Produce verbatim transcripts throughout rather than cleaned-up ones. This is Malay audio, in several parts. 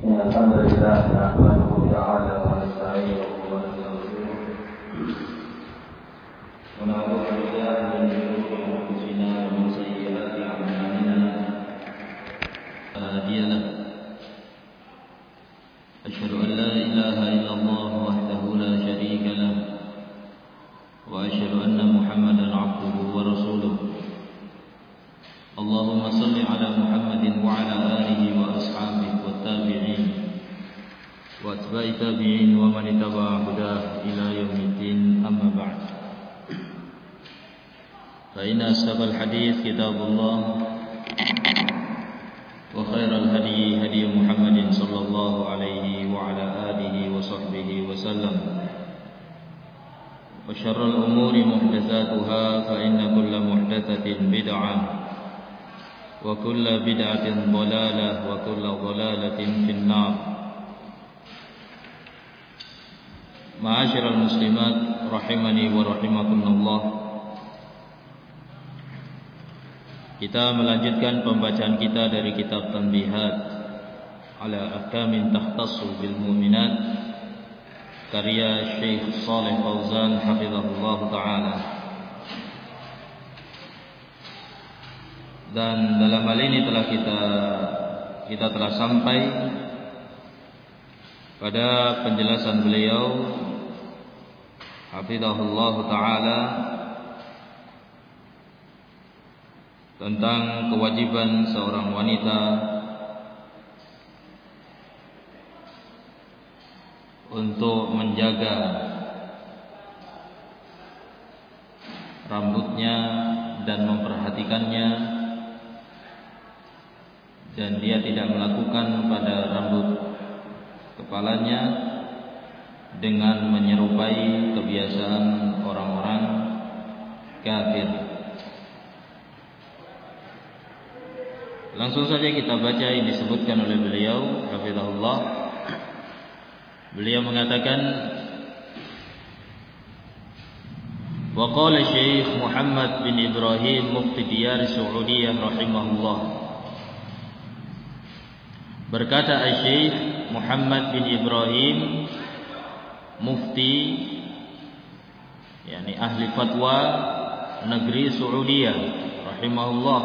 إن الحمد لله نحمده تعالى ونستعينه ونستغفره ونعوذ بالله من شرور أنفسنا ومن سيئات أعمالنا لا هادي له أشهد أن لا إله إلا الله وحده لا شريك له وأشهد أن محمدا عبده ورسوله اللهم صل على محمد وعلى آله وأصحابه والتابعين وأتباع التابعين ومن اتبع هداه إلى يوم الدين أما بعد فإن أصدق الحديث كتاب الله وخير الهدي هدي محمد صلى الله عليه وعلى آله وصحبه وسلم وشر الأمور محدثاتها فإن كل محدثة بدعة وكل بدعة ضلالة وكل ضلالة في النار. Ma'asyiral muslimat rahimani wa rahimakumullah. Kita melanjutkan pembacaan kita dari kitab Tanbihat ala Ahkamin Takhtassu bil Mu'minat karya Syekh Shalih Fauzan hafizahullah taala. Dan dalam hal ini telah kita kita telah sampai pada penjelasan beliau hafizahullah taala tentang kewajiban seorang wanita untuk menjaga rambutnya dan memperhatikannya, dan dia tidak melakukan pada rambut kepalanya dengan menyerupai kebiasaan orang-orang kafir. Langsung saja kita baca yang disebutkan oleh beliau hafizahullah. Beliau mengatakan, wa qala Syekh Muhammad bin Ibrahim mufti diyar Saudiyah rahimahullah. Berkata Syekh Muhammad bin Ibrahim mufti, yakni ahli fatwa negeri Saudiyah rahimahullah.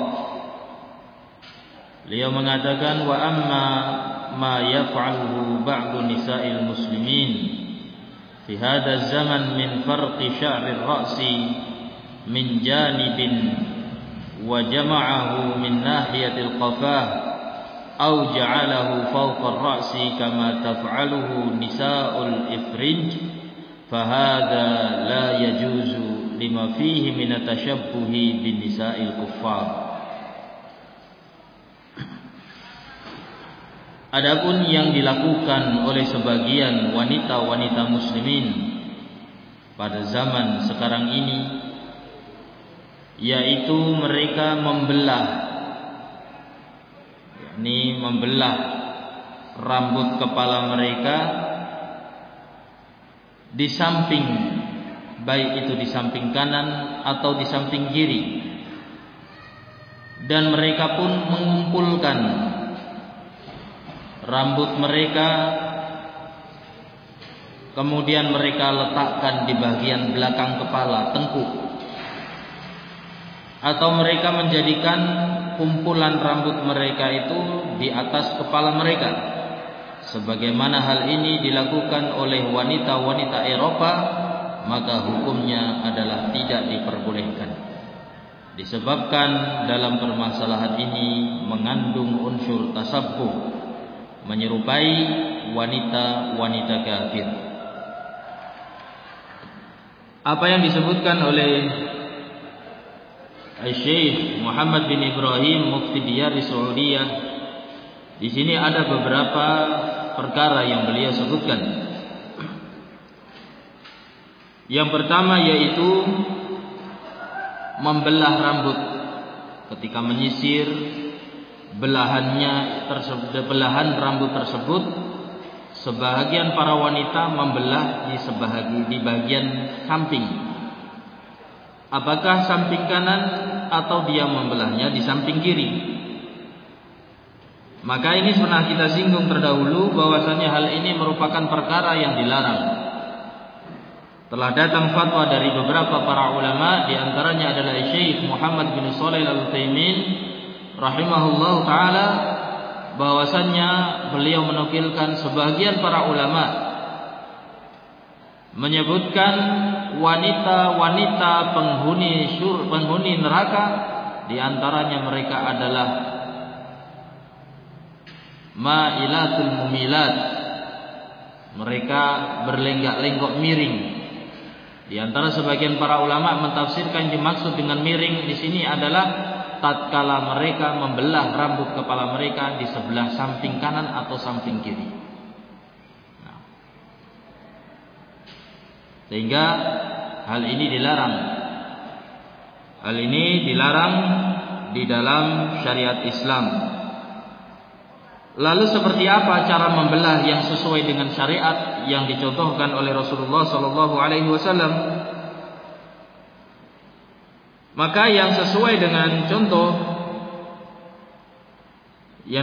Beliau mengatakan, wa amma ma yaf'aluhu ba'du nisa'il muslimin fi hadha zaman min farqi sya'ri ar-ra'si min janibin wa jama'ahu min nahiyatil qafah aw ja'alahu fawqa ar-ra'si kama taf'aluhu nisa'ul ifrinj fahadha la yajuzu lima fihi min at-tashabbuhi bin nisa'il kuffar. Adapun yang dilakukan oleh sebagian wanita-wanita muslimin pada zaman sekarang ini, yaitu mereka membelah, yakni membelah rambut kepala mereka di samping, baik itu di samping kanan atau di samping kiri, dan mereka pun mengumpulkan rambut mereka, kemudian mereka letakkan di bagian belakang kepala, tengkuk, atau mereka menjadikan kumpulan rambut mereka itu di atas kepala mereka, sebagaimana hal ini dilakukan oleh wanita-wanita Eropa, maka hukumnya adalah tidak diperbolehkan, disebabkan dalam permasalahan ini mengandung unsur tasabbuh, menyerupai wanita-wanita kafir. Apa yang disebutkan oleh Syekh Muhammad bin Ibrahim mufti diyar di Saudiyah, di sini ada beberapa perkara yang beliau sebutkan. Yang pertama yaitu membelah rambut ketika menyisir. Belahannya tersebut, belahan rambut tersebut, sebahagian para wanita membelah di sebahagi di bagian samping. Apakah samping kanan atau dia membelahnya di samping kiri? Maka ini pernah kita singgung terdahulu bahwasanya hal ini merupakan perkara yang dilarang. Telah datang fatwa dari beberapa para ulama, di antaranya adalah Syekh Muhammad bin Shalih Al-Utsaimin rahimahullahu taala, bahwasannya beliau menukilkan sebagian para ulama menyebutkan wanita-wanita penghuni syur penghuni neraka, di antaranya mereka adalah ma'ilatul mumilat, mereka berlenggak-lenggok miring. Di antara sebagian para ulama mentafsirkan dimaksud dengan miring di sini adalah tatkala mereka membelah rambut kepala mereka di sebelah samping kanan atau samping kiri. Nah, sehingga hal ini dilarang. Hal ini dilarang di dalam syariat Islam. Lalu seperti apa cara membelah yang sesuai dengan syariat yang dicontohkan oleh Rasulullah sallallahu alaihi wasallam? Maka yang sesuai dengan contoh yang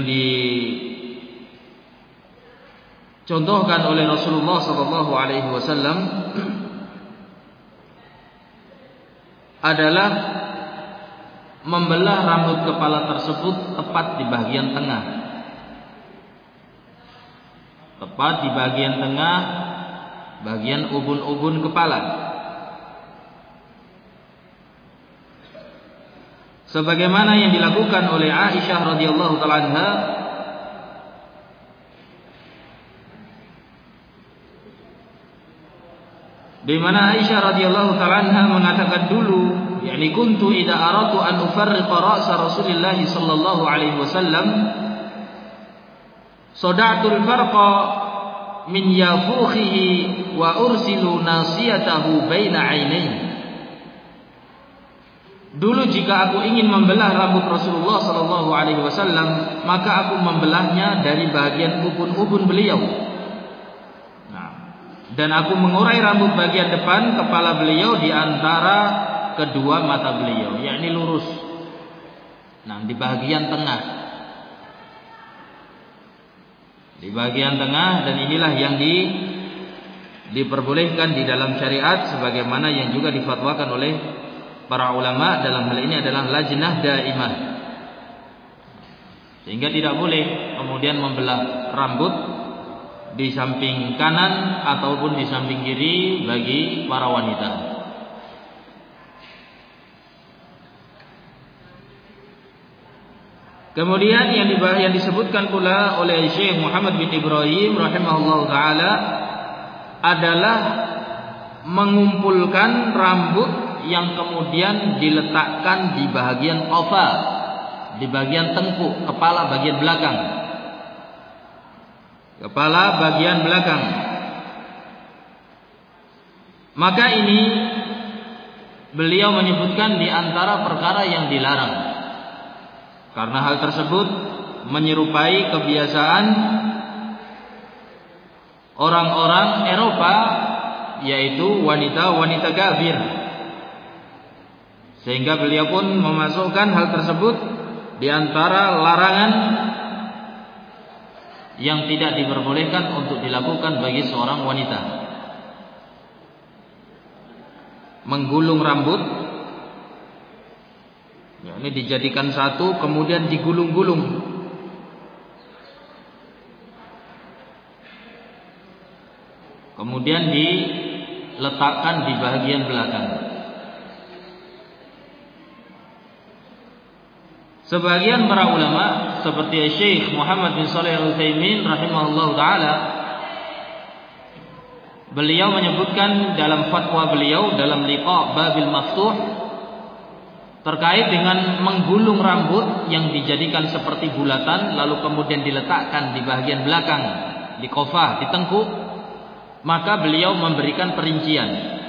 dicontohkan oleh Rasulullah sallallahu alaihi wasallam adalah membelah rambut kepala tersebut tepat di bagian tengah. Tepat di bagian tengah, bagian ubun-ubun kepala. Sebagaimana yang dilakukan oleh Aisyah radhiyallahu taala anha, di mana Aisyah radhiyallahu taala anha mengatakan dulu, yakni kuntu idza aratu an ufarriqa ra'sa Rasulillah sallallahu alaihi wasallam sada'tul farqa min yafukhihi wa ursilu nasiyatahu baina ainaihi. Dulu jika aku ingin membelah rambut Rasulullah sallallahu alaihi wasallam, maka aku membelahnya dari bagian ubun-ubun beliau. Nah, dan aku mengurai rambut bagian depan kepala beliau di antara kedua mata beliau, yakni lurus. Nah, di bagian tengah. Di bagian tengah, dan inilah yang di, diperbolehkan di dalam syariat sebagaimana yang juga difatwakan oleh para ulama dalam hal ini adalah lajnah daimah. Sehingga tidak boleh kemudian membelah rambut di samping kanan ataupun di samping kiri bagi para wanita. Kemudian yang yang disebutkan pula oleh Syekh Muhammad bin Ibrahim rahimahullah taala adalah mengumpulkan rambut yang kemudian diletakkan di bagian qafa, di bagian tengkuk kepala bagian belakang. Kepala bagian belakang. Maka ini beliau menyebutkan di antara perkara yang dilarang. Karena hal tersebut menyerupai kebiasaan orang-orang Eropa, yaitu wanita-wanita kafir. Sehingga beliau pun memasukkan hal tersebut di antara larangan yang tidak diperbolehkan untuk dilakukan bagi seorang wanita. Menggulung rambut, ya, ini dijadikan satu kemudian digulung-gulung. Kemudian diletakkan di bagian belakang. Sebagian para ulama seperti Syekh Muhammad bin Shalih Al-Utsaimin rahimahullah taala, beliau menyebutkan dalam fatwa beliau dalam liqa babil maftuh terkait dengan menggulung rambut yang dijadikan seperti bulatan lalu kemudian diletakkan di bagian belakang di qafah, di tengkuk, maka beliau memberikan perincian.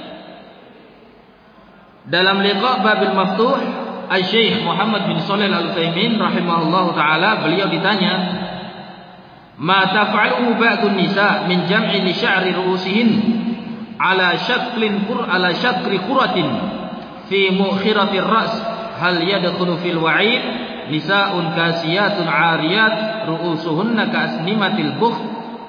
Dalam liqa babil maftuh, Syekh Muhammad bin Shalih Al-Utsaimin rahimahullahu taala, beliau ditanya, "Ma taf'aluhu ba'dun nisa min jam'i li sya'ri ru'usihin ala syaklin qur ala syakri quratin fi mu'khiratir ra's, hal yadkhulu fil wa'id?" nisa'un kasiyatun 'ariyat ru'usuhunna ka'asnimatil bukh.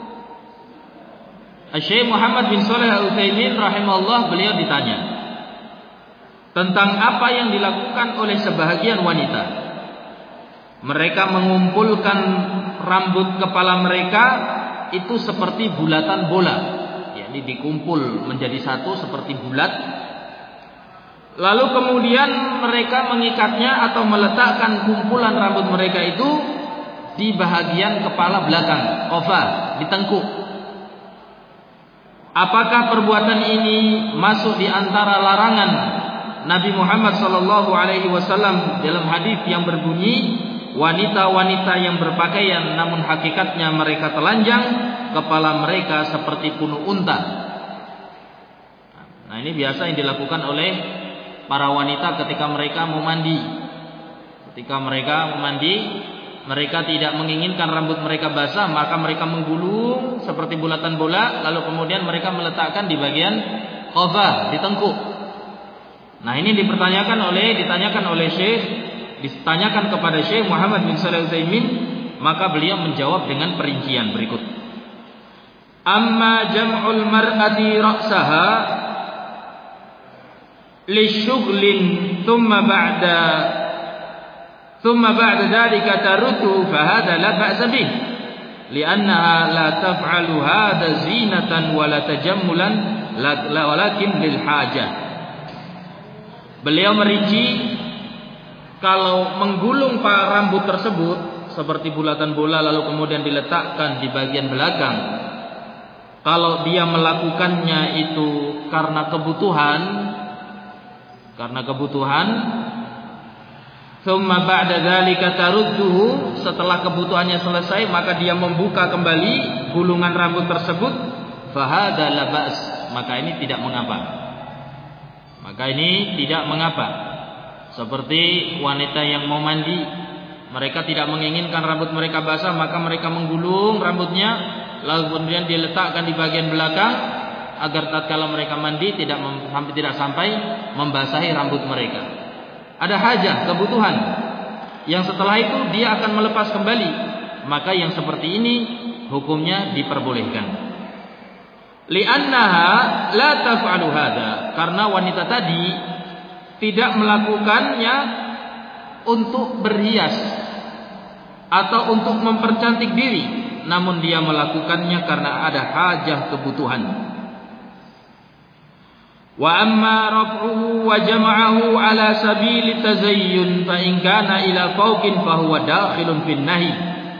Syekh Muhammad bin Shalih Al-Utsaimin rahimahullah, beliau ditanya tentang apa yang dilakukan oleh sebahagian wanita. Mereka mengumpulkan rambut kepala mereka itu seperti bulatan bola, yakni dikumpul menjadi satu seperti bulat. Lalu kemudian mereka mengikatnya atau meletakkan kumpulan rambut mereka itu di bahagian kepala belakang, qafa, di tengkuk. Apakah perbuatan ini masuk di antara larangan Nabi Muhammad sallallahu alaihi wasallam dalam hadis yang berbunyi, wanita-wanita yang berpakaian namun hakikatnya mereka telanjang, kepala mereka seperti punuk unta. Nah, ini biasa yang dilakukan oleh para wanita ketika mereka mau mandi. Ketika mereka mau mandi, mereka tidak menginginkan rambut mereka basah, maka mereka menggulung seperti bulatan bola, lalu kemudian mereka meletakkan di bagian qafa, di tengkuk. Nah, ini dipertanyakan oleh ditanyakan oleh Syekh, ditanyakan kepada Syekh Muhammad bin Shalih Al-Utsaimin, maka beliau menjawab dengan perincian berikut. Amma jam'ul mar'ati ra'saha lisyughlin thumma ba'da thumma ba'da dhalika taruddu fa hadha la ba'sa bih li'annaha la taf'alu hadha zinatan wa la tajammulan walakin lil hajah. Beliau merinci, kalau menggulung rambut tersebut seperti bulatan bola lalu kemudian diletakkan di bagian belakang, kalau dia melakukannya itu karena kebutuhan, karena kebutuhan, thumma ba'da dzalika tarudduhu, setelah kebutuhannya selesai maka dia membuka kembali gulungan rambut tersebut, fa hadza la ba's, maka ini tidak mengapa. Maka ini tidak mengapa. Seperti wanita yang mau mandi, mereka tidak menginginkan rambut mereka basah, maka mereka menggulung rambutnya lalu kemudian diletakkan di bagian belakang agar tatkala mereka mandi tidak sampai tidak sampai membasahi rambut mereka. Ada hajah, kebutuhan, yang setelah itu dia akan melepas kembali, maka yang seperti ini hukumnya diperbolehkan. Li'annaha la taf'alu hadza, karena wanita tadi tidak melakukannya untuk berhias atau untuk mempercantik diri, namun dia melakukannya karena ada hajah kebutuhan. Wa amma raf'uhu wa jam'ahu ala sabili tazayyun fa in kana ila fawqin fa huwa dakhilun fin nahi.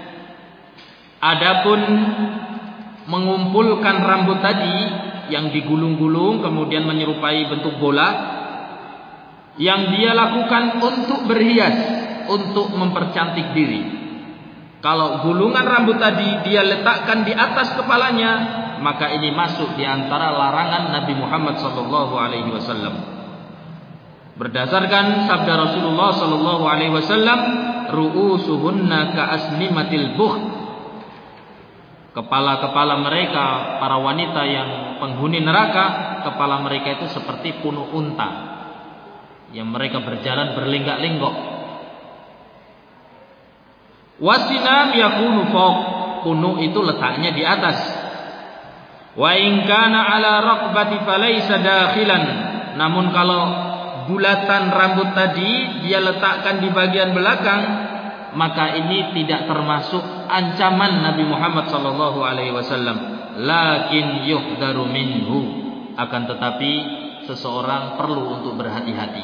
Adapun mengumpulkan rambut tadi yang digulung-gulung kemudian menyerupai bentuk bola, yang dia lakukan untuk berhias, untuk mempercantik diri. Kalau gulungan rambut tadi dia letakkan di atas kepalanya, maka ini masuk di antara larangan Nabi Muhammad sallallahu alaihi wasallam. Berdasarkan sabda Rasulullah sallallahu alaihi wasallam, ru'usuhunna ka'asnimatil bukh. Kepala-kepala mereka, para wanita yang penghuni neraka, kepala mereka itu seperti punuk unta yang mereka berjalan berlenggak-lenggok. Wasinam yakunu fawq, punuk itu letaknya di atas. Wa in kana ala raqbati falaysa dakhilan, namun kalau bulatan rambut tadi dia letakkan di bagian belakang, maka ini tidak termasuk ancaman Nabi Muhammad sallallahu alaihi wasallam. Lakin yuhdaru minhu, akan tetapi seseorang perlu untuk berhati-hati.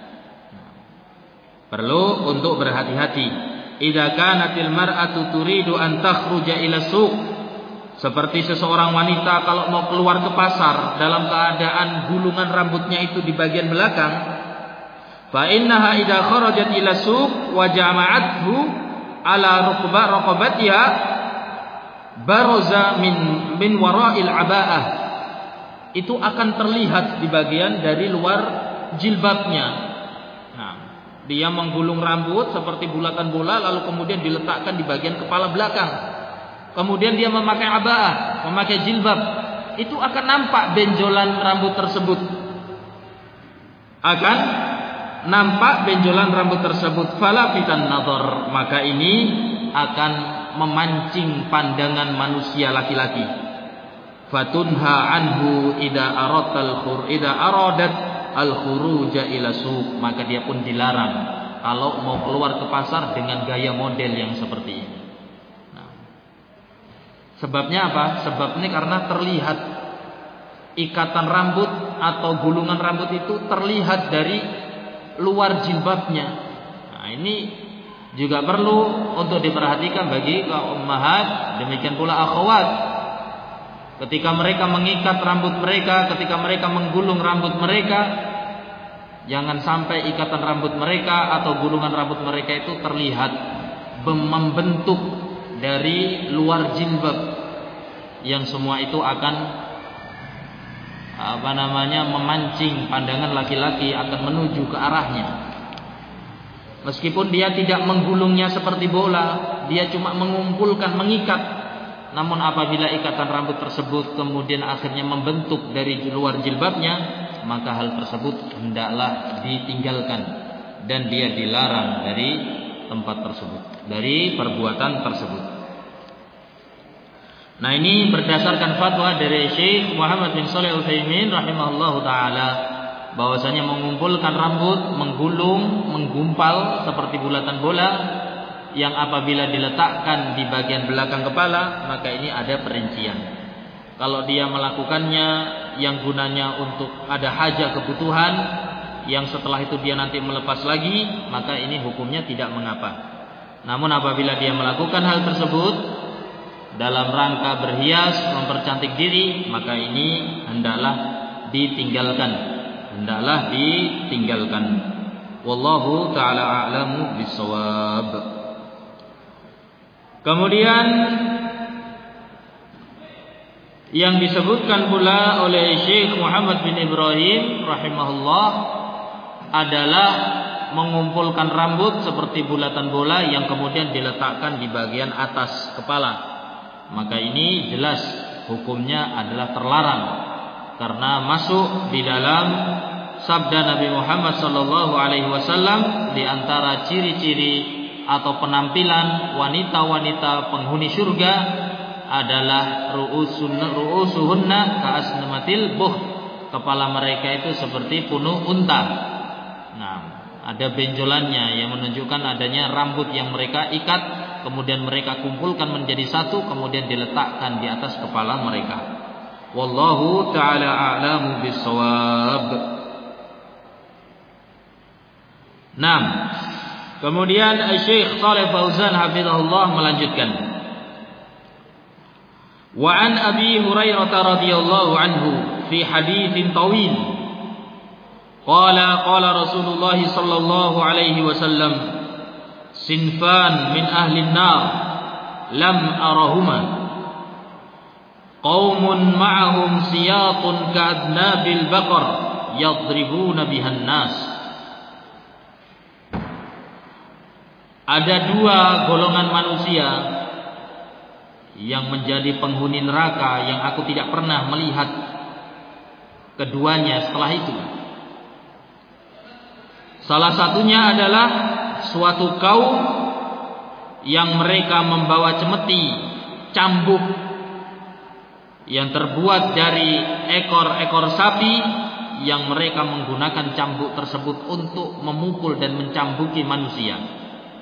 Perlu untuk berhati-hati. Idza kanatil mar'atu turidu an takhruja ila suq, seperti seseorang wanita kalau mau keluar ke pasar dalam keadaan gulungan rambutnya itu di bagian belakang, fa innaha idza kharajat ila suq wa jama'athu ala rukba raqabatiha baraza min min wara'il aba'ah, itu akan terlihat di bagian dari luar jilbabnya. Nah, dia menggulung rambut seperti bulatan bola lalu kemudian diletakkan di bagian kepala belakang. Kemudian dia memakai aba'ah, memakai jilbab, itu akan nampak benjolan rambut tersebut. Akan nampak benjolan rambut tersebut, fala fitan nadhar, maka ini akan memancing pandangan manusia laki-laki. Fatunha anhu idza aratal khur idza aradat al khuruja ila suq, maka dia pun dilarang kalau mau keluar ke pasar dengan gaya model yang seperti ini. Nah, sebabnya apa? Sebabnya karena terlihat ikatan rambut atau gulungan rambut itu terlihat dari luar jilbabnya. Nah, ini juga perlu untuk diperhatikan bagi kaum ummahat, demikian pula akhwat. Ketika mereka mengikat rambut mereka, ketika mereka menggulung rambut mereka, jangan sampai ikatan rambut mereka atau gulungan rambut mereka itu terlihat membentuk dari luar jilbab, yang semua itu akan apa namanya memancing pandangan laki-laki akan menuju ke arahnya. Meskipun dia tidak menggulungnya seperti bola, dia cuma mengumpulkan, mengikat. Namun apabila ikatan rambut tersebut kemudian akhirnya membentuk dari luar jilbabnya, maka hal tersebut hendaklah ditinggalkan dan dia dilarang dari tempat tersebut, dari perbuatan tersebut. Nah, ini berdasarkan fatwa dari Syekh Muhammad bin Shalih Al-Utsaimin rahimahullahu taala, bahwasanya mengumpulkan rambut, menggulung, menggumpal seperti bulatan bola yang apabila diletakkan di bagian belakang kepala, maka ini ada perincian. Kalau dia melakukannya yang gunanya untuk ada hajat kebutuhan, yang setelah itu dia nanti melepas lagi, maka ini hukumnya tidak mengapa. Namun apabila dia melakukan hal tersebut dalam rangka berhias, mempercantik diri, maka ini hendaklah ditinggalkan. Hendaklah ditinggalkan. Wallahu ta'ala a'lamu bissawab. Kemudian yang disebutkan pula oleh Syekh Muhammad bin Ibrahim rahimahullah adalah mengumpulkan rambut seperti bulatan bola yang kemudian diletakkan di bagian atas kepala. Maka ini jelas hukumnya adalah terlarang, karena masuk di dalam sabda Nabi Muhammad sallallahu alaihi wasallam, di antara ciri-ciri atau penampilan wanita-wanita penghuni surga adalah ru'usun ru'usuhunna ka'asnamatil buh, kepala mereka itu seperti punuk unta. Nah, ada benjolannya yang menunjukkan adanya rambut yang mereka ikat, kemudian mereka kumpulkan menjadi satu, kemudian diletakkan di atas kepala mereka. Wallahu ta'ala a'lamu bissawab. Nah, kemudian Syekh Shalih Fauzan hafizahullah melanjutkan, wa an Abi Hurairah radhiyallahu anhu fi haditsin tawil qala qala Rasulullah sallallahu alaihi wasallam, sinfan min ahli an-nar lam arahuma, qaumun ma'ahum siyatun ka'adnabil baqar yadribuna bihan nas. Ada dua golongan manusia yang menjadi penghuni neraka yang aku tidak pernah melihat keduanya setelah itu. Salah satunya adalah suatu kaum yang mereka membawa cemeti, cambuk yang terbuat dari ekor-ekor sapi, yang mereka menggunakan cambuk tersebut untuk memukul dan mencambuki manusia.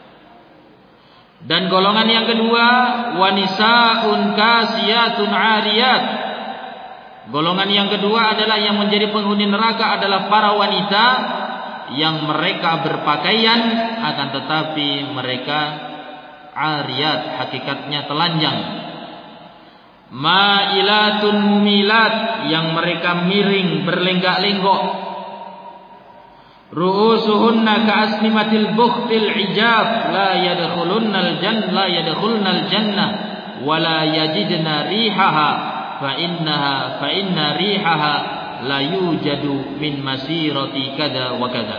Dan golongan yang kedua, wanisaun kasiyatun ariyat. Golongan yang kedua adalah yang menjadi penghuni neraka adalah para wanita yang mereka berpakaian, akan tetapi mereka ariyat, hakikatnya telanjang. Ma'ilatun mumilat, yang mereka miring berlenggak-lenggok. Ru'usuhunna ka'asnimatil bukhtil ijab, la yadkhulunnal jannah la yadkhulnal jannah wa la yajidna rihaha fa innaha fa inna rihaha la yujadu min masirati kada wa kada.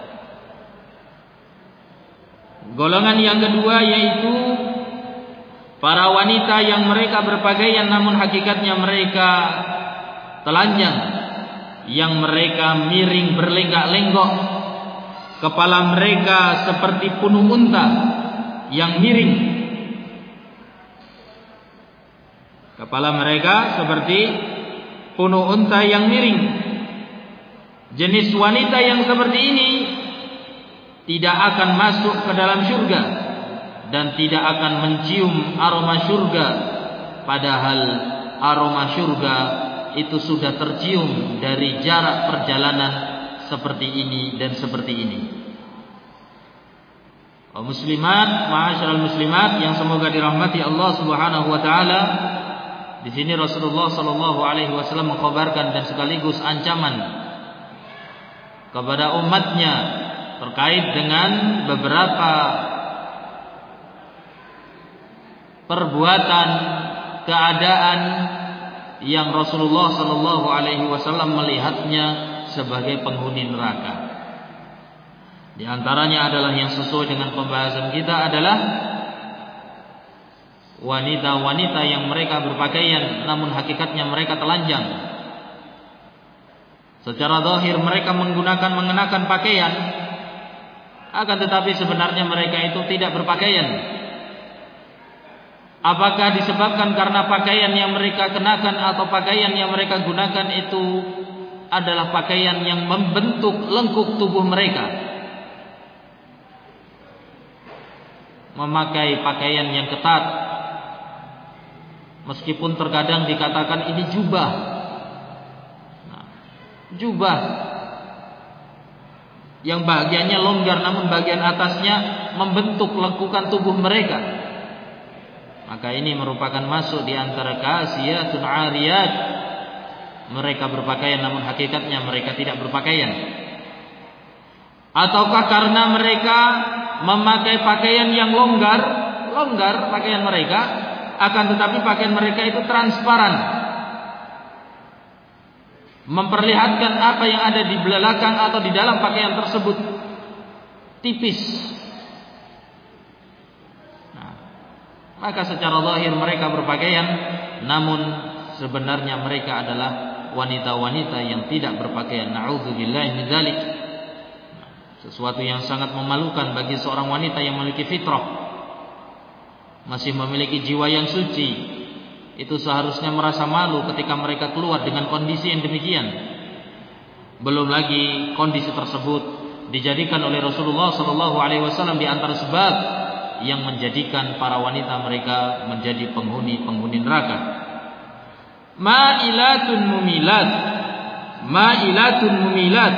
Golongan yang kedua yaitu para wanita yang mereka berpakaian namun hakikatnya mereka telanjang, yang mereka miring berlenggak-lenggok kepala mereka seperti punuk unta yang miring. Kepala mereka seperti punuk unta yang miring. Jenis wanita yang seperti ini tidak akan masuk ke dalam surga dan tidak akan mencium aroma surga, padahal aroma surga itu sudah tercium dari jarak perjalanan seperti ini dan seperti ini. Oh muslimat, ma'asyiral muslimat yang semoga dirahmati Allah Subhanahu wa taala. Di sini Rasulullah sallallahu alaihi wasallam mengkhabarkan dan sekaligus ancaman kepada umatnya terkait dengan beberapa perbuatan, keadaan yang Rasulullah sallallahu alaihi wasallam melihatnya sebagai penghuni neraka. Di antaranya adalah yang sesuai dengan pembahasan kita adalah wanita-wanita yang mereka berpakaian namun hakikatnya mereka telanjang. Secara zahir mereka menggunakan mengenakan pakaian, akan tetapi sebenarnya mereka itu tidak berpakaian. Apakah disebabkan karena pakaian yang mereka kenakan atau pakaian yang mereka gunakan itu adalah pakaian yang membentuk lengkuk tubuh mereka? Memakai pakaian yang ketat, meskipun terkadang dikatakan ini jubah. Nah, jubah yang bagiannya longgar namun bagian atasnya membentuk lengkukan tubuh mereka, maka ini merupakan masuk di antara kasiyatun ariyat. Mereka berpakaian namun hakikatnya mereka tidak berpakaian. Ataukah karena mereka memakai pakaian yang longgar, longgar pakaian mereka, akan tetapi pakaian mereka itu transparan, memperlihatkan apa yang ada di belakang atau di dalam pakaian tersebut tipis. Nah, maka secara zahir mereka berpakaian, namun sebenarnya mereka adalah wanita-wanita yang tidak berpakaian. Na'udzubillahi min dzalik. Sesuatu yang sangat memalukan bagi seorang wanita yang memiliki fitrah, masih memiliki jiwa yang suci. Itu seharusnya merasa malu ketika mereka keluar dengan kondisi yang demikian. Belum lagi kondisi tersebut dijadikan oleh Rasulullah sallallahu alaihi wasallam di antara sebab yang menjadikan para wanita mereka menjadi penghuni-penghuni neraka. Ma'ilatun mumilat, ma'ilatun mumilat.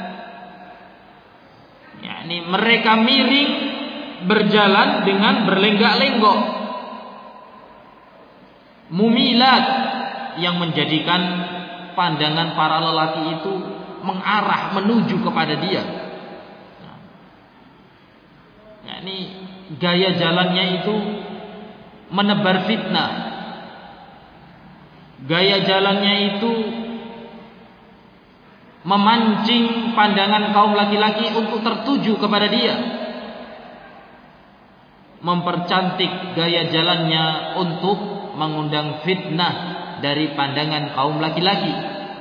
yakni mereka miring berjalan dengan berlenggak-lenggok. Mumilat yang menjadikan pandangan para lelaki itu mengarah menuju kepada dia. Yakni gaya jalannya itu menebar fitnah. Gaya jalannya itu memancing pandangan kaum laki-laki untuk tertuju kepada dia. Mempercantik gaya jalannya untuk mengundang fitnah dari pandangan kaum laki-laki.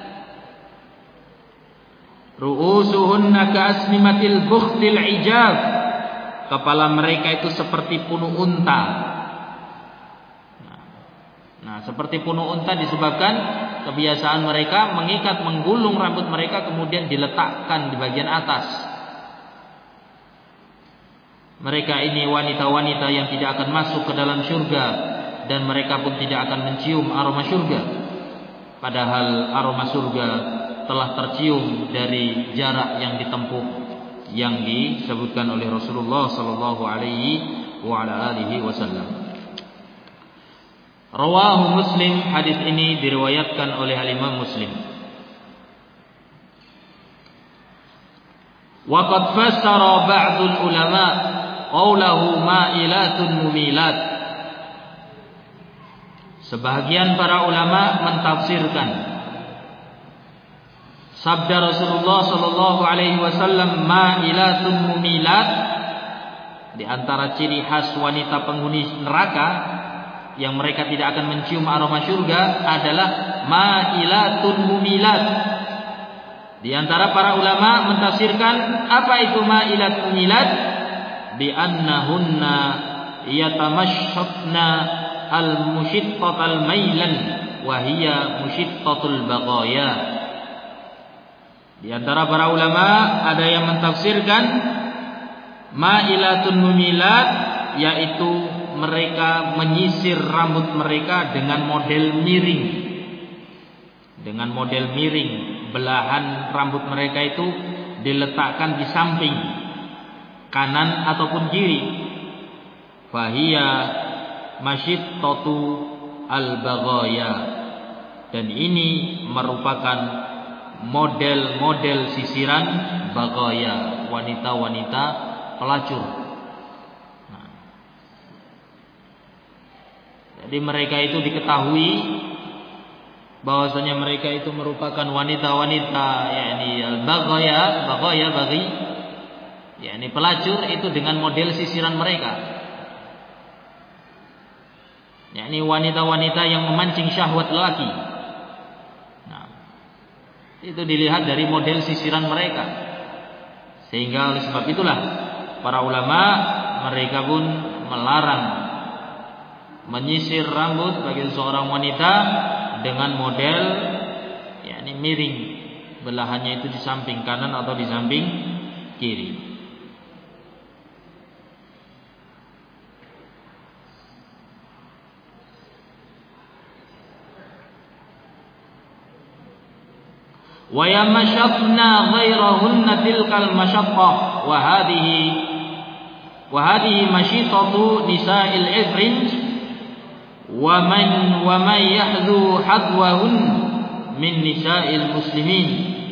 Ru'usuhunna ka'asnimatil bukhtil ijab. Kepala mereka itu seperti punuk unta. Nah, nah seperti punuk unta disebabkan kebiasaan mereka mengikat, menggulung rambut mereka kemudian diletakkan di bagian atas. Mereka ini wanita-wanita yang tidak akan masuk ke dalam surga, dan mereka pun tidak akan mencium aroma surga. Padahal aroma surga telah tercium dari jarak yang ditempuh yang disebutkan oleh Rasulullah sallallahu alaihi wa ala alihi wasallam. Rawahu Muslim, hadis ini diriwayatkan oleh Imam Muslim. Wa qad fassara ba'dul ulama qawlahu ma'ilatun mumilat. Sebahagian para ulama mentafsirkan sabda Rasulullah sallallahu alaihi wasallam ma'ilatun mumilat, di antara ciri khas wanita penghuni neraka yang mereka tidak akan mencium aroma surga adalah ma'ilatun mumilat, Di antara para ulama mentafsirkan apa itu ma'ilat mumilat bi annahunna yatamashatna al-mushittatal mailan wa hiya mushittatul baghaya. Di antara para ulama ada yang mentafsirkan ma'ilatun mumilat yaitu mereka menyisir rambut mereka dengan model miring. Dengan model miring, belahan rambut mereka itu diletakkan di samping kanan ataupun kiri. Fahiya mashittatu al-baghaya. Dan ini merupakan model-model sisiran baghaya, wanita-wanita pelacur. Nah, jadi mereka itu diketahui bahwasanya mereka itu merupakan wanita-wanita, yakni al-baghaya, baghaya bagi, yakni pelacur itu dengan model sisiran mereka. Yakni wanita-wanita yang memancing syahwat lelaki. Nah, itu dilihat dari model sisiran mereka. Sehingga oleh sebab itulah para ulama mereka pun melarang menyisir rambut bagi seorang wanita dengan model yakni miring, belahannya itu di samping kanan atau di samping kiri. Wa yamashatna ghairahunna tilkal mashaqqah wa hadhihi wa hadhihi mashitatu nisa'il ifrinj wa man wa man yahdhu hadwahun min nisa'il muslimin.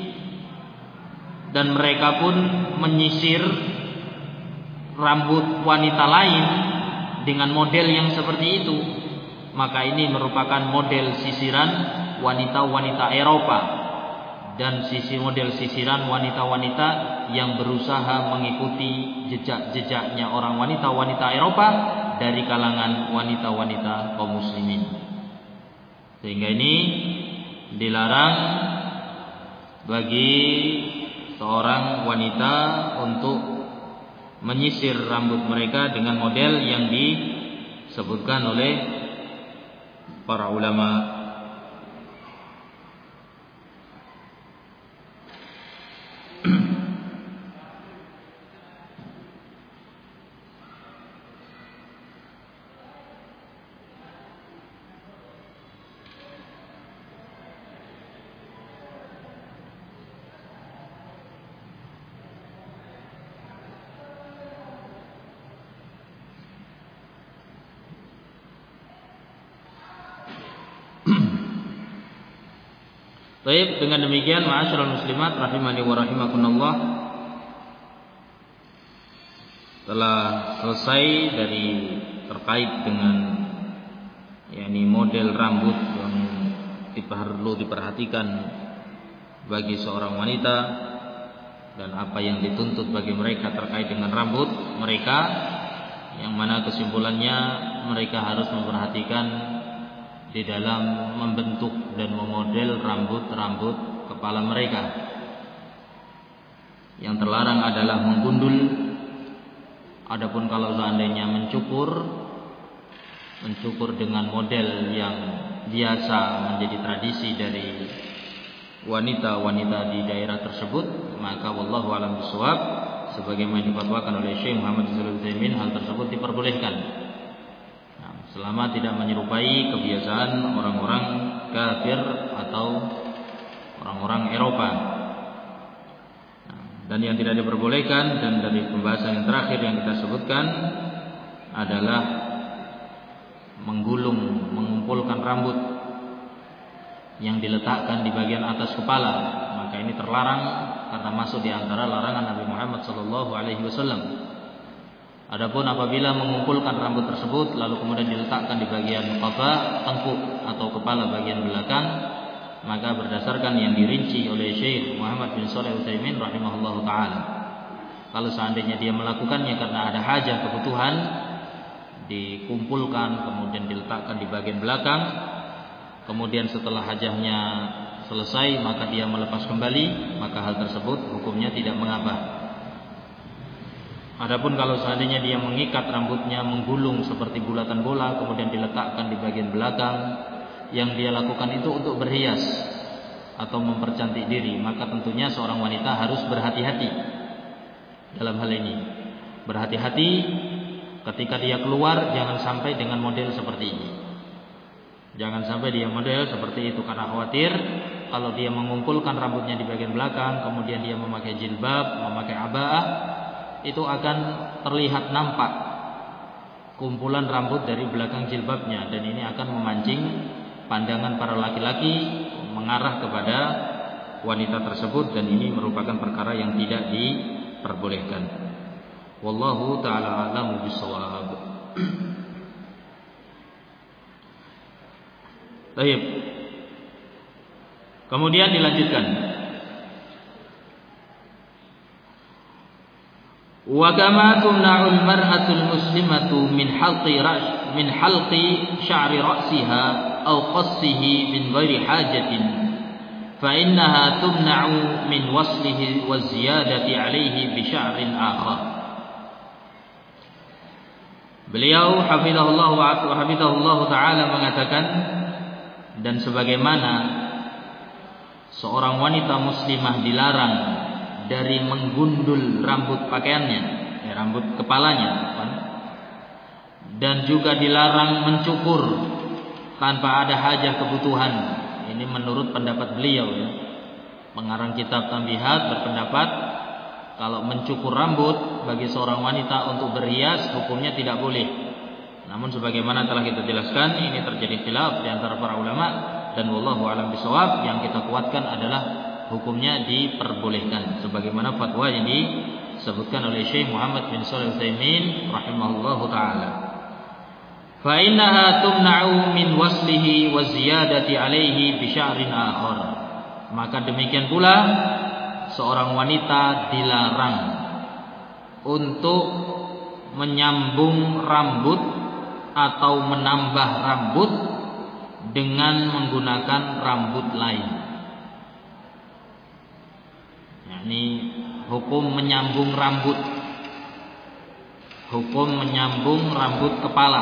Dan mereka pun menyisir rambut wanita lain dengan model yang seperti itu. Maka ini merupakan model sisiran wanita-wanita Eropa dan sisi model sisiran wanita-wanita yang berusaha mengikuti jejak-jejaknya orang wanita-wanita Eropa dari kalangan wanita-wanita kaum muslimin. Sehingga ini dilarang bagi seorang wanita untuk menyisir rambut mereka dengan model yang disebutkan oleh para ulama. Baik, dengan demikian ma'asyiral muslimat rahimani wa rahimakumullah, telah selesai dari terkait dengan yakni model rambut yang perlu diperhatikan bagi seorang wanita dan apa yang dituntut bagi mereka terkait dengan rambut mereka, yang mana kesimpulannya mereka harus memperhatikan di dalam membentuk dan memodel rambut-rambut kepala mereka. Yang terlarang adalah menggundul. Adapun kalau seandainya mencukur, mencukur dengan model yang biasa menjadi tradisi dari wanita-wanita di daerah tersebut, maka wallahu a'lam bishawab, sebagaimana difatwakan oleh Syekh Muhammad bin Shalih Al-Utsaimin, hal tersebut diperbolehkan selama tidak menyerupai kebiasaan orang-orang kafir atau orang-orang Eropa. Nah, dan yang tidak diperbolehkan, dan dari pembahasan yang terakhir yang kita sebutkan adalah menggulung, mengumpulkan rambut yang diletakkan di bagian atas kepala. Maka ini terlarang karena masuk di antara larangan Nabi Muhammad sallallahu alaihi wasallam. Adapun apabila mengumpulkan rambut tersebut lalu kemudian diletakkan di bagian qafa, tengkuk atau kepala bagian belakang, maka berdasarkan yang dirinci oleh Syekh Muhammad bin Shalih Al-Utsaimin rahimahullahu taala, kalau seandainya dia melakukannya karena ada hajat, kebutuhan, dikumpulkan kemudian diletakkan di bagian belakang, kemudian setelah hajahnya selesai maka dia melepas kembali, maka hal tersebut hukumnya tidak mengapa. Adapun kalau seandainya dia mengikat rambutnya, menggulung seperti bulatan bola, kemudian diletakkan di bagian belakang, yang dia lakukan itu untuk berhias atau mempercantik diri, maka tentunya seorang wanita harus berhati-hati dalam hal ini. Berhati-hati ketika dia keluar, jangan sampai dengan model seperti ini. Jangan sampai dia model seperti itu, karena khawatir kalau dia mengumpulkan rambutnya di bagian belakang, kemudian dia memakai jilbab, memakai aba'ah, itu akan terlihat nampak kumpulan rambut dari belakang jilbabnya, dan ini akan memancing pandangan para laki-laki mengarah kepada wanita tersebut, dan ini merupakan perkara yang tidak diperbolehkan. Wallahu ta'ala a'lamu bissawab. Baik. Kemudian dilanjutkan. Wa kama tumna'ul mar'atul muslimatu min halqi ra's min halqi sya'ri ra'siha aw qassihi min ghairi hajatin fa innaha tumna'u min waslihi wa ziyadati 'alayhi bi sya'rin akhar. Beliau hafizahullah wa hafizahullah taala mengatakan, dan sebagaimana seorang wanita muslimah dilarang dari menggundul rambut pakaiannya, ya, rambut kepalanya, kan? Dan juga dilarang mencukur tanpa ada hajah kebutuhan. Ini menurut pendapat beliau, ya. Pengarang kitab Tambihat berpendapat kalau mencukur rambut bagi seorang wanita untuk berhias hukumnya tidak boleh. Namun sebagaimana telah kita jelaskan, ini terjadi khilaf di antara para ulama, dan wallahu a'lam bishawab, yang kita kuatkan adalah hukumnya diperbolehkan sebagaimana fatwa yang disebutkan oleh Syekh Muhammad bin Shalih Al-Utsaimin rahimahullahu taala. Fa innaha tumna'u min waslihi wa ziyadati 'alaihi bi sya'rin akhar. Maka demikian pula seorang wanita dilarang untuk menyambung rambut atau menambah rambut dengan menggunakan rambut lain. Ini hukum menyambung rambut, hukum menyambung rambut kepala.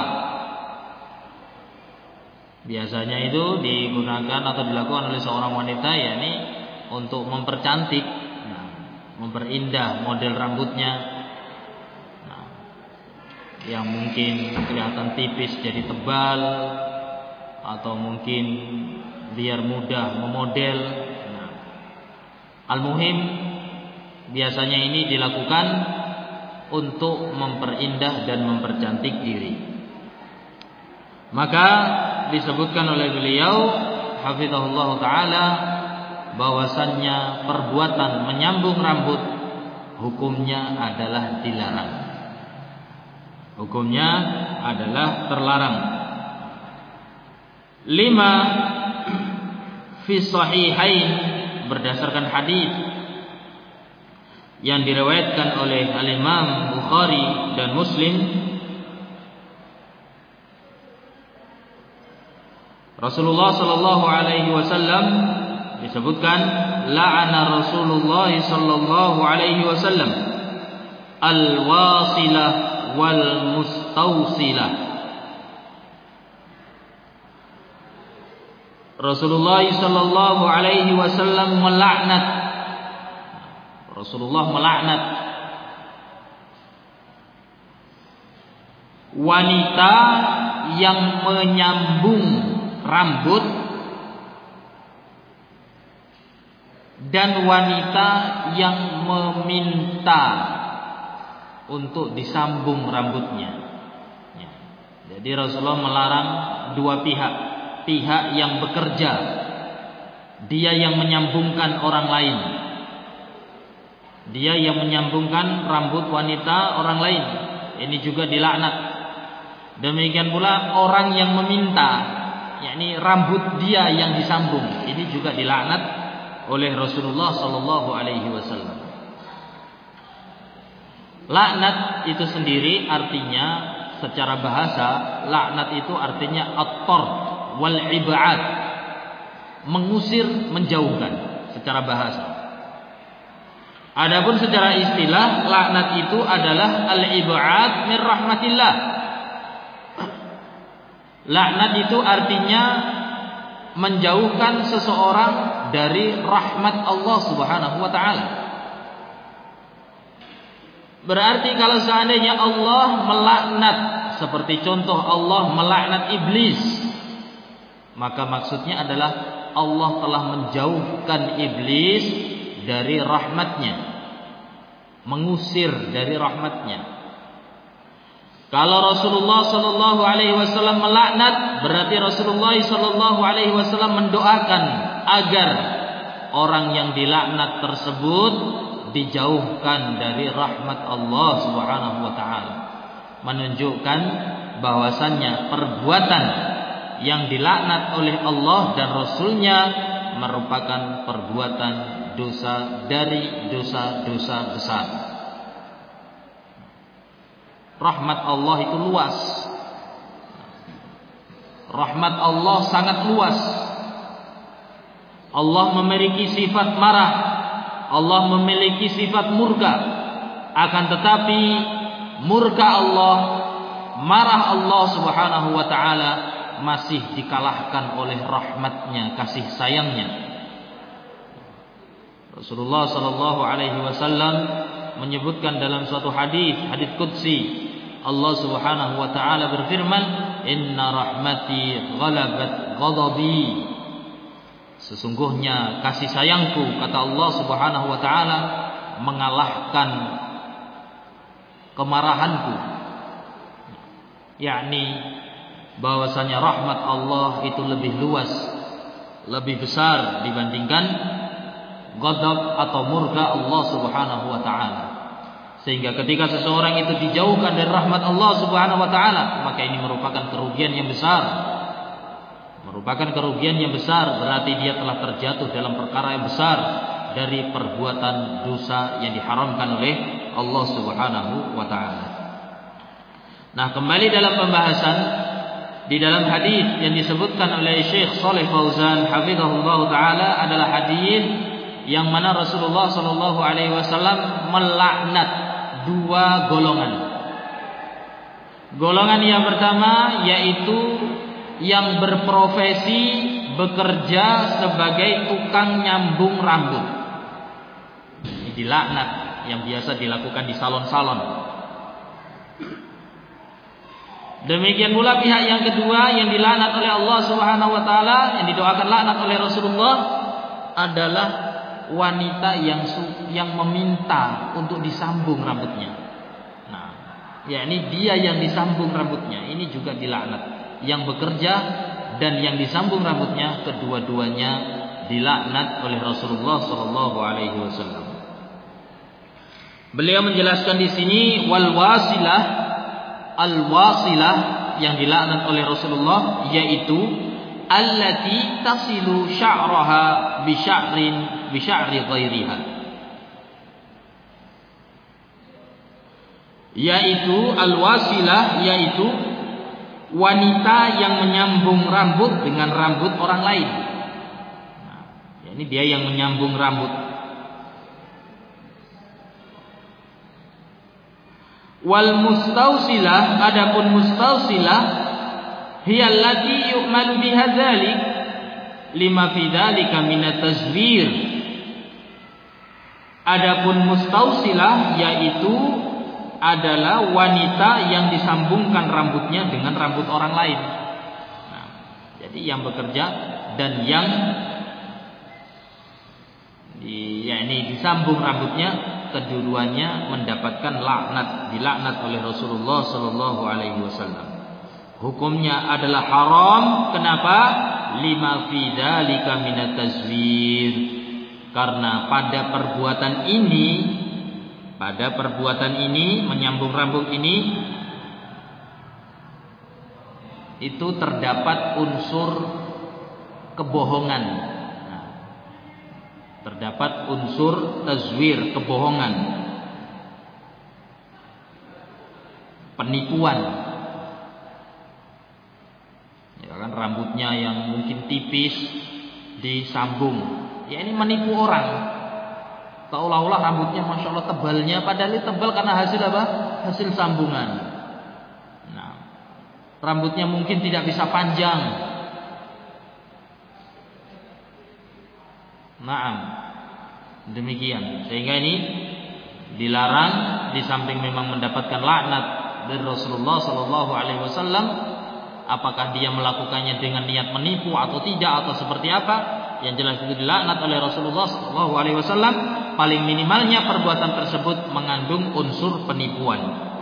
Biasanya itu digunakan atau dilakukan oleh seorang wanita, yakni untuk mempercantik, nah, memperindah model rambutnya, nah, yang mungkin kelihatan tipis jadi tebal, atau mungkin biar mudah memodel. Nah, al-muhim biasanya ini dilakukan untuk memperindah dan mempercantik diri. Maka disebutkan oleh beliau hafizahullah taala bahwasannya perbuatan menyambung rambut hukumnya adalah dilarang. Hukumnya adalah terlarang. Lima fi sahihain, berdasarkan hadis yang diriwayatkan oleh Al-Imam Bukhari dan Muslim, Rasulullah sallallahu alaihi wasallam disebutkan, la'ana Rasulullah sallallahu alaihi wasallam al-wasilah wal mustausilah. Rasulullah sallallahu alaihi wasallam melaknat Rasulullah melaknat wanita yang menyambung rambut dan wanita yang meminta untuk disambung rambutnya. Ya. Jadi Rasulullah melarang dua pihak, pihak yang bekerja, dia yang menyambungkan orang lain, dia yang menyambungkan rambut wanita orang lain, ini juga dilaknat. Demikian pula orang yang meminta, yakni rambut dia yang disambung, ini juga dilaknat oleh Rasulullah sallallahu alaihi wasallam. Laknat itu sendiri artinya secara bahasa, laknat itu artinya at-tard wal ib'ad. mengusir, menjauhkan secara bahasa. Adapun secara istilah, laknat itu adalah al-ib'ad min rahmatillah. Laknat itu artinya menjauhkan seseorang dari rahmat Allah Subhanahu wa taala. Berarti kalau seandainya Allah melaknat, seperti contoh Allah melaknat iblis, maka maksudnya adalah Allah telah menjauhkan iblis dari rahmatnya, mengusir dari rahmatnya. Kalau Rasulullah sallallahu alaihi wasallam melaknat, berarti Rasulullah sallallahu alaihi wasallam mendoakan agar orang yang dilaknat tersebut dijauhkan dari rahmat Allah Subhanahu wa taala. Menunjukkan bahwasannya perbuatan yang dilaknat oleh Allah dan Rasulnya merupakan perbuatan dosa dari dosa-dosa besar. Rahmat Allah itu luas. Rahmat Allah sangat luas. Allah memiliki sifat marah, Allah memiliki sifat murka. Akan tetapi murka Allah, marah Allah Subhanahu wa taala masih dikalahkan oleh rahmatnya, kasih sayangnya. Rasulullah sallallahu alaihi wasallam menyebutkan dalam suatu hadis, hadis qudsi, Allah Subhanahu wa taala berfirman, "Inna rahmati ghalabat ghadabi." Sesungguhnya kasih sayangku, kata Allah Subhanahu wa taala, mengalahkan kemarahanku. Yakni bahwasanya rahmat Allah itu lebih luas, lebih besar dibandingkan ghadab atau murka Allah Subhanahu wa taala. Sehingga ketika seseorang itu dijauhkan dari rahmat Allah Subhanahu wa taala, maka ini merupakan kerugian yang besar. Merupakan kerugian yang besar, berarti dia telah terjatuh dalam perkara yang besar dari perbuatan dosa yang diharamkan oleh Allah Subhanahu wa taala. Nah, kembali dalam pembahasan di dalam hadis yang disebutkan oleh Syekh Shalih Fauzan hafizahullah taala adalah hadis yang mana Rasulullah sallallahu alaihi wasallam melaknat dua golongan. Golongan yang pertama yaitu yang berprofesi bekerja sebagai tukang nyambung rambut. Ini dilaknat, yang biasa dilakukan di salon-salon. Demikian pula pihak yang kedua yang dilaknat oleh Allah Subhanahu wa taala, yang didoakan laknat oleh Rasulullah, adalah wanita yang yang meminta untuk disambung rambutnya. Nah, yakni dia yang disambung rambutnya, ini juga dilaknat. Yang bekerja dan yang disambung rambutnya, kedua-duanya dilaknat oleh Rasulullah sallallahu alaihi wasallam. Beliau menjelaskan di sini wal wasilah, al wasilah yang dilaknat oleh Rasulullah yaitu allati tasilu sya'raha bi sya'rin bi sya'ri ghairiha. Yaitu al wasilah yaitu wanita yang menyambung rambut dengan rambut orang lain. Nah, ini dia yang menyambung rambut. Wal mustausilah, adapun mustausilah, hiya allati yu'malu biha dzalik lima fi dzalika min at-tazwir. Adapun mustausilah yaitu adalah wanita yang disambungkan rambutnya dengan rambut orang lain. Nah, jadi yang bekerja dan yang di, ya ini disambung rambutnya, kedua-duanya mendapatkan laknat, dilaknat oleh Rasulullah sallallahu alaihi wasallam. Hukumnya adalah haram. Kenapa? Lima fi dzalika minat tazwir. Karena pada perbuatan ini Pada perbuatan ini, menyambung rambut ini, itu terdapat unsur kebohongan. Nah, terdapat unsur tazwir, kebohongan, penipuan. Ya kan, rambutnya yang mungkin tipis, disambung. Ya ini menipu orang. Seolah-olah rambutnya masya Allah tebalnya, padahal ini tebal karena hasil apa? Hasil sambungan. Nah, rambutnya mungkin tidak bisa panjang. Naam, demikian. Sehingga ini dilarang, di samping memang mendapatkan laknat dari Rasulullah Sallallahu Alaihi Wasallam. Apakah dia melakukannya dengan niat menipu atau tidak atau seperti apa? Yang jelas itu dilaknat oleh Rasulullah Sallallahu Alaihi Wasallam. Paling minimalnya perbuatan tersebut mengandung unsur penipuan.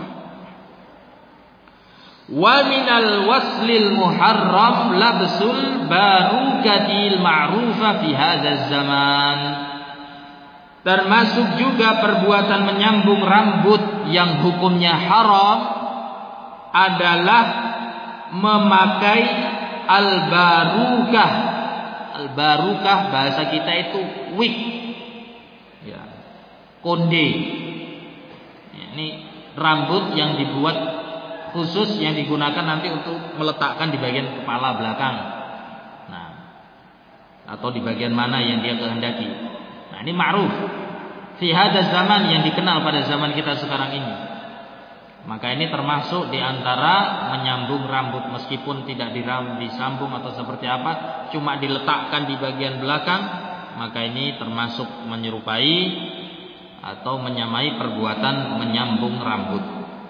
Wa minal waslil muharram labsul barukatil ma'rufa fi hadzal zaman. Termasuk juga perbuatan menyambung rambut yang hukumnya haram adalah memakai al-barukah. Al-barukah bahasa kita itu wig, ya, konde. Ya, ini rambut yang dibuat khusus yang digunakan nanti untuk meletakkan di bagian kepala belakang. Nah, atau di bagian mana yang dia kehendaki. Nah, ini ma'ruf fi hadzal zaman, yang dikenal pada zaman kita sekarang ini. Maka ini termasuk diantara menyambung rambut, meskipun tidak disambung atau seperti apa, cuma diletakkan di bagian belakang, maka ini termasuk menyerupai atau menyamai perbuatan menyambung rambut.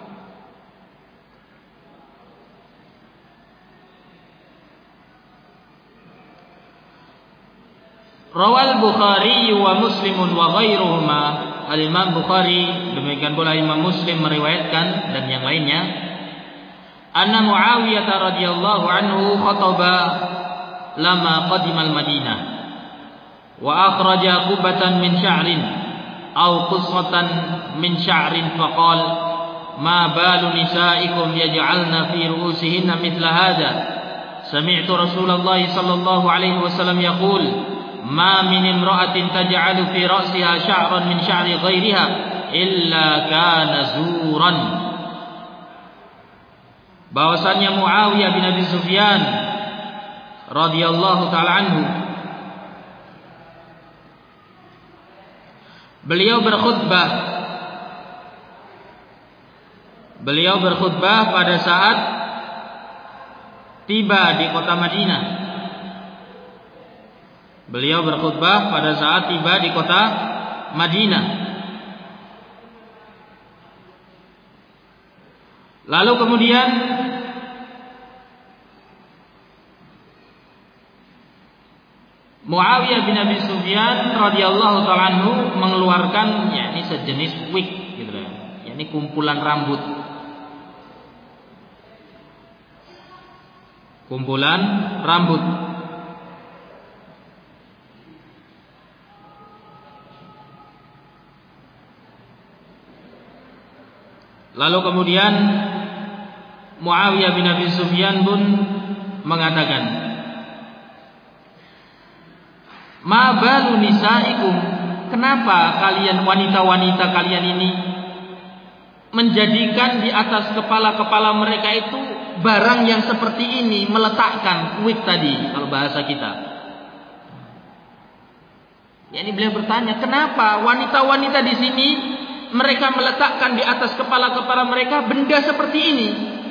Rawal Bukhari wa Muslimun wa ghairuhuma. Al-Imam Bukhari, demikian pula Imam Muslim meriwayatkan dan yang lainnya, anna Muawiyah radhiyallahu anhu khataba lama qadima al-Madinah wa akhraja qubatan min sya'rin aw qusatan min sya'rin faqal ma balu nisaikum yaj'alna fi ru'usihinna mithla hadha sami'tu Rasulullah sallallahu alaihi wasallam yaqul ma min imra'atin taj'alu fi ra'siha sya'ran min sya'ri ghairiha illa kana zuran. Bahwasannya Muawiyah bin Abi Sufyan radhiyallahu taala anhu, beliau berkhutbah beliau berkhutbah pada saat tiba di kota Madinah. Beliau berkhutbah pada saat tiba di kota Madinah. Lalu kemudian Muawiyah bin Abi Sufyan radhiyallahu ta'ala anhu mengeluarkan yakni sejenis wig gitu ya, yakni kumpulan rambut. Kumpulan rambut. Lalu kemudian Muawiyah bin Abi Sufyan pun mengatakan, ma balu nisaikum, kenapa kalian wanita-wanita kalian ini menjadikan di atas kepala-kepala mereka itu barang yang seperti ini, meletakkan wig tadi kalau bahasa kita. Ya, ini beliau bertanya, kenapa wanita-wanita di sini mereka meletakkan di atas kepala-kepala mereka benda seperti ini?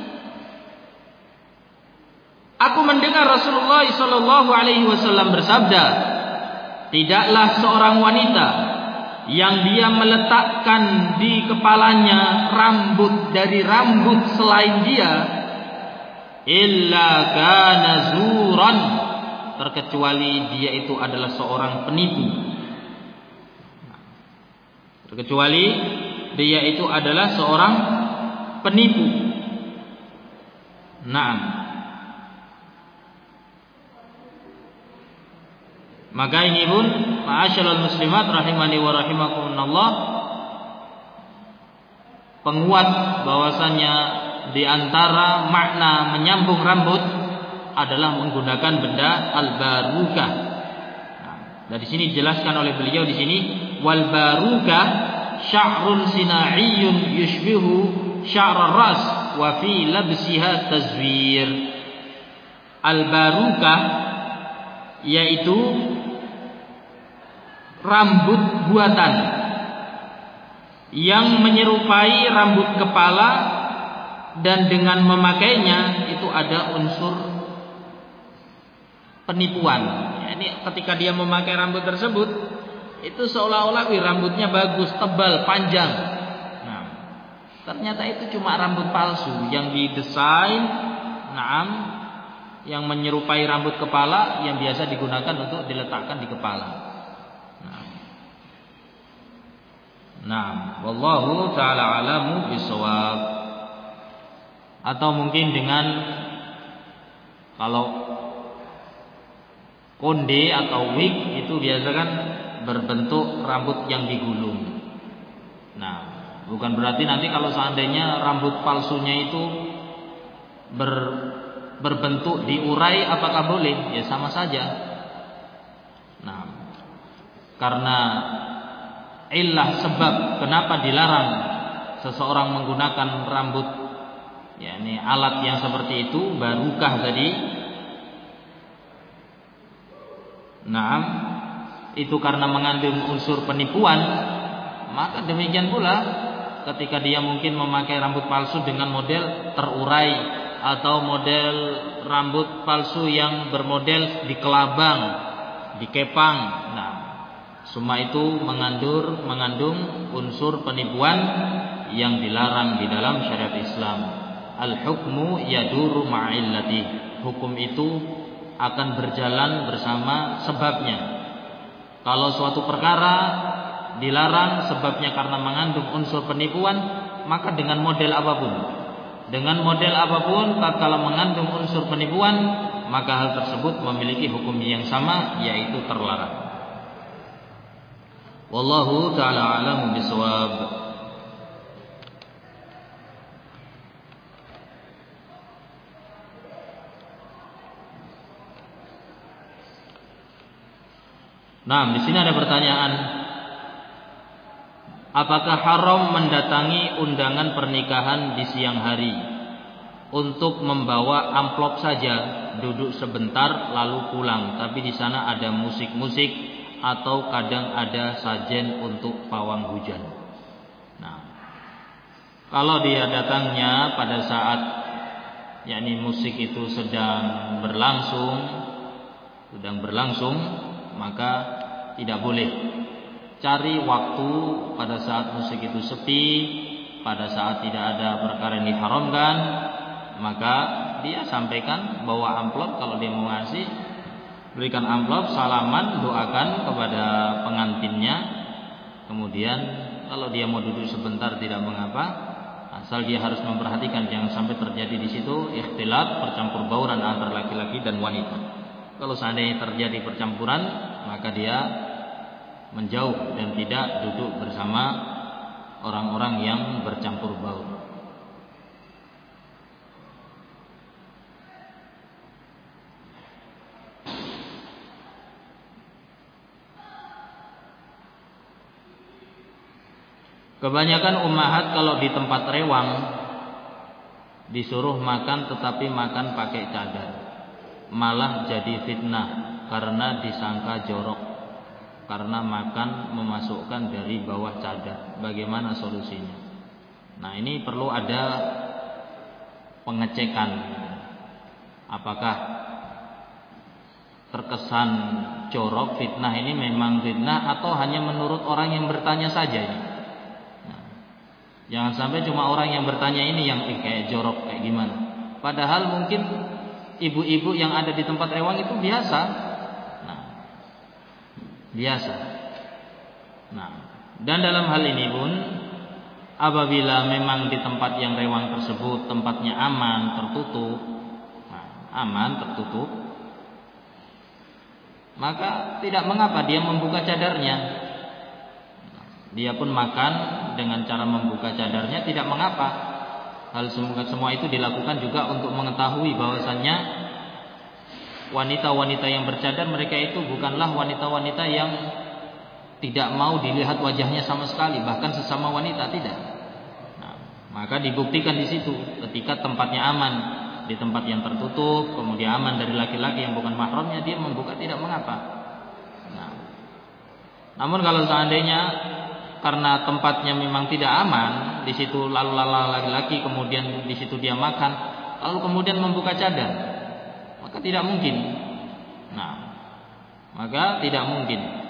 Aku mendengar Rasulullah Sallallahu Alaihi Wasallam bersabda, tidaklah seorang wanita yang dia meletakkan di kepalanya rambut dari rambut selain dia, illa kana zuran, terkecuali dia itu adalah seorang penipu. Terkecuali dia itu adalah seorang penipu. Naam. Maka ini pun ma'asyiral muslimat rahimani wa rahimakumullah, penguat bahwasanya di antara makna menyambung rambut adalah menggunakan benda al-barukah. Nah, dari sini dijelaskan oleh beliau di sini, wal barukah sya'run sina'iyyun yushbihu sya'rar ras wa fi labsiha tazwir. Al barukah yaitu rambut buatan yang menyerupai rambut kepala, dan dengan memakainya itu ada unsur penipuan. Ya, ini ketika dia memakai rambut tersebut, itu seolah-olah wih, rambutnya bagus, tebal, panjang. Nah, ternyata itu cuma rambut palsu yang didesain, nah, yang menyerupai rambut kepala yang biasa digunakan untuk diletakkan di kepala. Nah, nah wallahu ta'ala alamu bisawab. Atau mungkin dengan kalau konde atau wig itu biasa kan berbentuk rambut yang digulung. Nah, bukan berarti nanti kalau seandainya rambut palsunya itu ber, berbentuk diurai, apakah boleh? Ya sama saja. Nah, karena illah sebab kenapa dilarang seseorang menggunakan rambut, yakni alat yang seperti itu, barukah tadi. Nah, itu karena mengandung unsur penipuan, maka demikian pula ketika dia mungkin memakai rambut palsu dengan model terurai atau model rambut palsu yang bermodel dikelabang, dikepang. Nah, semua itu mengandung mengandung unsur penipuan yang dilarang di dalam syariat Islam. Al-hukmu yaduru ma'illati. Hukum itu akan berjalan bersama sebabnya. Kalau suatu perkara dilarang sebabnya karena mengandung unsur penipuan, maka dengan model apapun, dengan model apapun, kalau mengandung unsur penipuan, maka hal tersebut memiliki hukum yang sama, yaitu terlarang. Wallahu ta'ala a'lamu bishawab. Nah, di sini ada pertanyaan. Apakah haram mendatangi undangan pernikahan di siang hari untuk membawa amplop saja, duduk sebentar lalu pulang, tapi di sana ada musik-musik atau kadang ada sajen untuk pawang hujan? Nah, kalau dia datangnya pada saat yakni musik itu sedang berlangsung, sedang berlangsung, maka tidak boleh. Cari waktu pada saat musik itu sepi, pada saat tidak ada perkara yang diharamkan, maka dia sampaikan, bawa amplop kalau dia mau ngasih, berikan amplop, salaman, doakan kepada pengantinnya. Kemudian kalau dia mau duduk sebentar tidak mengapa, asal dia harus memperhatikan jangan sampai terjadi di situ ikhtilat, percampur bauran antara laki-laki dan wanita. Kalau seandainya terjadi percampuran, maka dia menjauh dan tidak duduk bersama orang-orang yang bercampur baur. Kebanyakan ummahat kalau di tempat rewang disuruh makan tetapi makan pakai cadar, malah jadi fitnah karena disangka jorok karena makan memasukkan dari bawah cadar. Bagaimana solusinya? Nah, ini perlu ada pengecekan apakah terkesan jorok, fitnah ini memang fitnah atau hanya menurut orang yang bertanya saja ini. Nah, jangan sampai cuma orang yang bertanya ini yang eh, kayak jorok kayak gimana, padahal mungkin ibu-ibu yang ada di tempat rewang itu biasa. Nah, biasa. Nah, dan dalam hal ini pun apabila memang di tempat yang rewang tersebut tempatnya aman, tertutup, nah, aman, tertutup, maka tidak mengapa dia membuka cadarnya. Dia pun makan dengan cara membuka cadarnya, tidak mengapa. Hal semua itu dilakukan juga untuk mengetahui bahwasannya wanita-wanita yang bercadar mereka itu bukanlah wanita-wanita yang tidak mau dilihat wajahnya sama sekali, bahkan sesama wanita tidak. Nah, maka dibuktikan di situ ketika tempatnya aman. di tempat yang tertutup, kemudian aman dari laki-laki yang bukan mahramnya, dia membuka tidak mengapa. Nah, namun kalau seandainya karena tempatnya memang tidak aman, di situ lalu lalang laki-laki, kemudian di situ dia makan, lalu kemudian membuka cadar, maka tidak mungkin. Nah, maka tidak mungkin.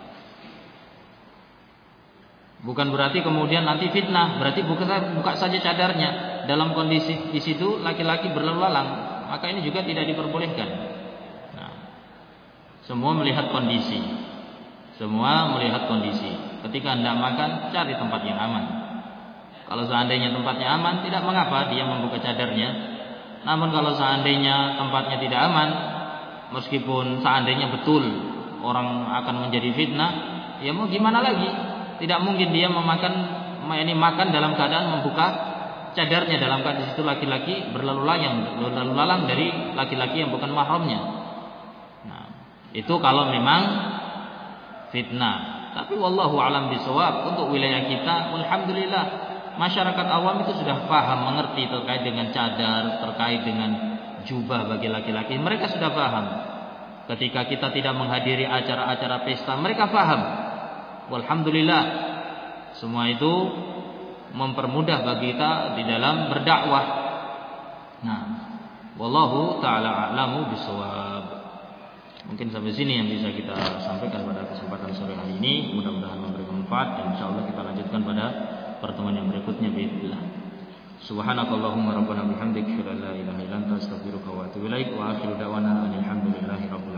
Bukan berarti kemudian nanti fitnah, berarti buka, buka saja cadarnya dalam kondisi di situ laki-laki berlalu lalang, maka ini juga tidak diperbolehkan. Nah, semua melihat kondisi, semua melihat kondisi. Ketika hendak makan, cari tempat yang aman. Kalau seandainya tempatnya aman, tidak mengapa dia membuka cadarnya. Namun kalau seandainya tempatnya tidak aman, meskipun seandainya betul orang akan menjadi fitnah, ya mau gimana lagi? Tidak mungkin dia memakan ini makan dalam keadaan membuka cadarnya, dalam keadaan itu laki-laki berlalu lalang berlalu lalang dari laki-laki yang bukan mahramnya. Nah, itu kalau memang fitnah. Tapi wallahu alam bisawab, untuk wilayah kita alhamdulillah masyarakat awam itu sudah paham, mengerti terkait dengan cadar, terkait dengan jubah bagi laki-laki. Mereka sudah paham. Ketika kita tidak menghadiri acara-acara pesta, mereka paham. Walhamdulillah, semua itu mempermudah bagi kita di dalam berdakwah. Nah, wallahu taala a'lamu bissawab. Mungkin sampai sini yang bisa kita sampaikan pada kesempatan sore hari ini. Mudah-mudahan memberi manfaat, dan insyaallah kita lanjutkan pada pertemuan yang berikutnya باذنillah. Subhanakallahumma rabbana bihamdika, la ilaha illa anta, astaghfiruka wa atubu ilaik, wa akhiru da'wana alhamdulillahi rabbil